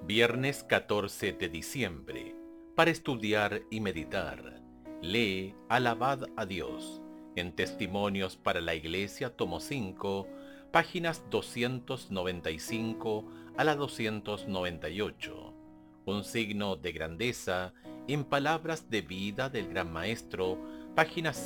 Viernes 14 de diciembre. Para estudiar y meditar, lee Alabad a Dios en Testimonios para la Iglesia, tomo 5, páginas 295 a la 298. Un signo de grandeza en palabras de vida del Gran Maestro, páginas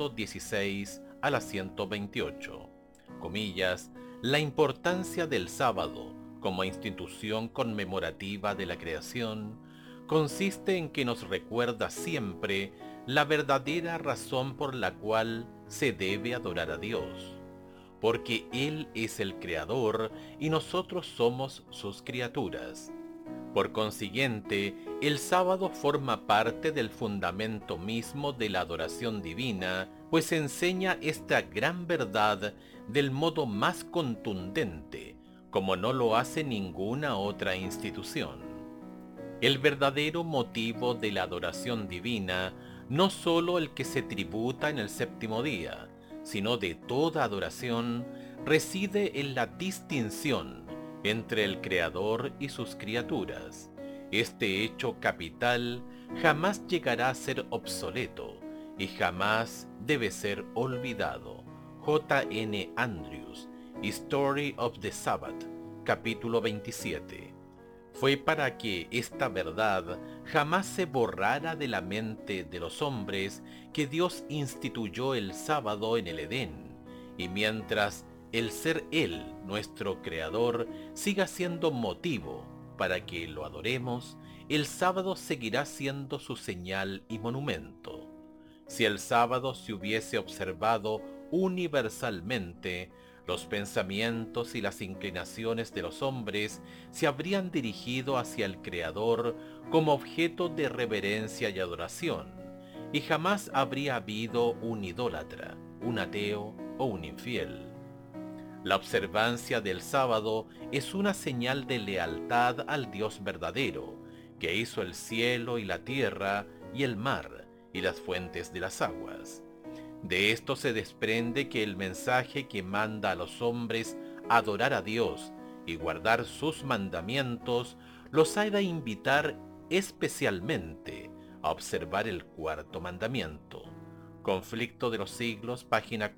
116 a la 128. Comillas, la importancia del sábado como institución conmemorativa de la creación consiste en que nos recuerda siempre la verdadera razón por la cual se debe adorar a Dios, porque Él es el Creador y nosotros somos sus criaturas. Por consiguiente, el sábado forma parte del fundamento mismo de la adoración divina, pues enseña esta gran verdad del modo más contundente, como no lo hace ninguna otra institución. El verdadero motivo de la adoración divina, no sólo el que se tributa en el séptimo día, sino de toda adoración, reside en la distinción entre el Creador y sus criaturas. Este hecho capital jamás llegará a ser obsoleto y jamás debe ser olvidado. J. N. Andrews, History of the Sabbath, capítulo 27. Fue para que esta verdad jamás se borrara de la mente de los hombres que Dios instituyó el sábado en el Edén, y mientras el ser Él, nuestro Creador, siga siendo motivo para que lo adoremos, el sábado seguirá siendo su señal y monumento. Si el sábado se hubiese observado universalmente, los pensamientos y las inclinaciones de los hombres se habrían dirigido hacia el Creador como objeto de reverencia y adoración, y jamás habría habido un idólatra, un ateo o un infiel. La observancia del sábado es una señal de lealtad al Dios verdadero, que hizo el cielo y la tierra y el mar y las fuentes de las aguas. De esto se desprende que el mensaje que manda a los hombres adorar a Dios y guardar sus mandamientos los ha de invitar especialmente a observar el cuarto mandamiento. Conflicto de los siglos, página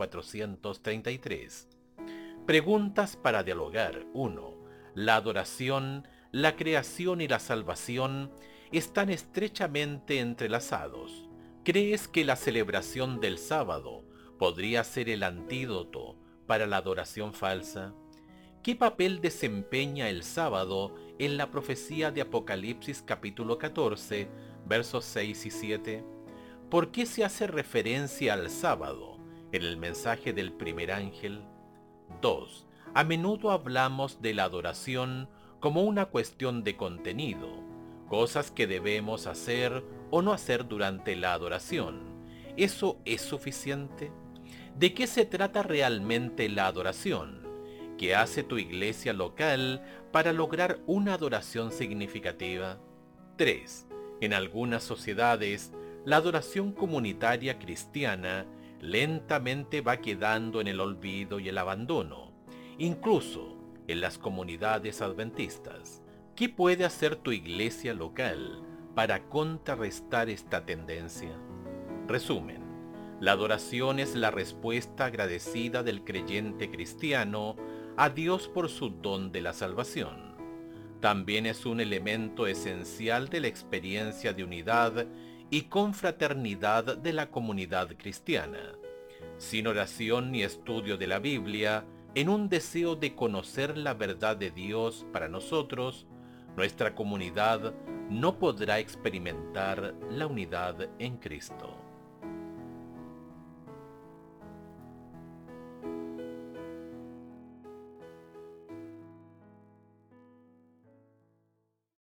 433. Preguntas para dialogar. 1. La adoración, la creación y la salvación están estrechamente entrelazados. ¿Crees que la celebración del sábado podría ser el antídoto para la adoración falsa? ¿Qué papel desempeña el sábado en la profecía de Apocalipsis capítulo 14, versos 6 y 7? ¿Por qué se hace referencia al sábado en el mensaje del primer ángel? 2. A menudo hablamos de la adoración como una cuestión de contenido, cosas que debemos hacer o no hacer durante la adoración. ¿Eso es suficiente? ¿De qué se trata realmente la adoración? ¿Qué hace tu iglesia local para lograr una adoración significativa? 3. En algunas sociedades, la adoración comunitaria cristiana lentamente va quedando en el olvido y el abandono, incluso en las comunidades adventistas. ¿Qué puede hacer tu iglesia local para contrarrestar esta tendencia? Resumen: la adoración es la respuesta agradecida del creyente cristiano a Dios por su don de la salvación. También es un elemento esencial de la experiencia de unidad y confraternidad de la comunidad cristiana. Sin oración ni estudio de la Biblia, en un deseo de conocer la verdad de Dios para nosotros, nuestra comunidad no podrá experimentar la unidad en Cristo.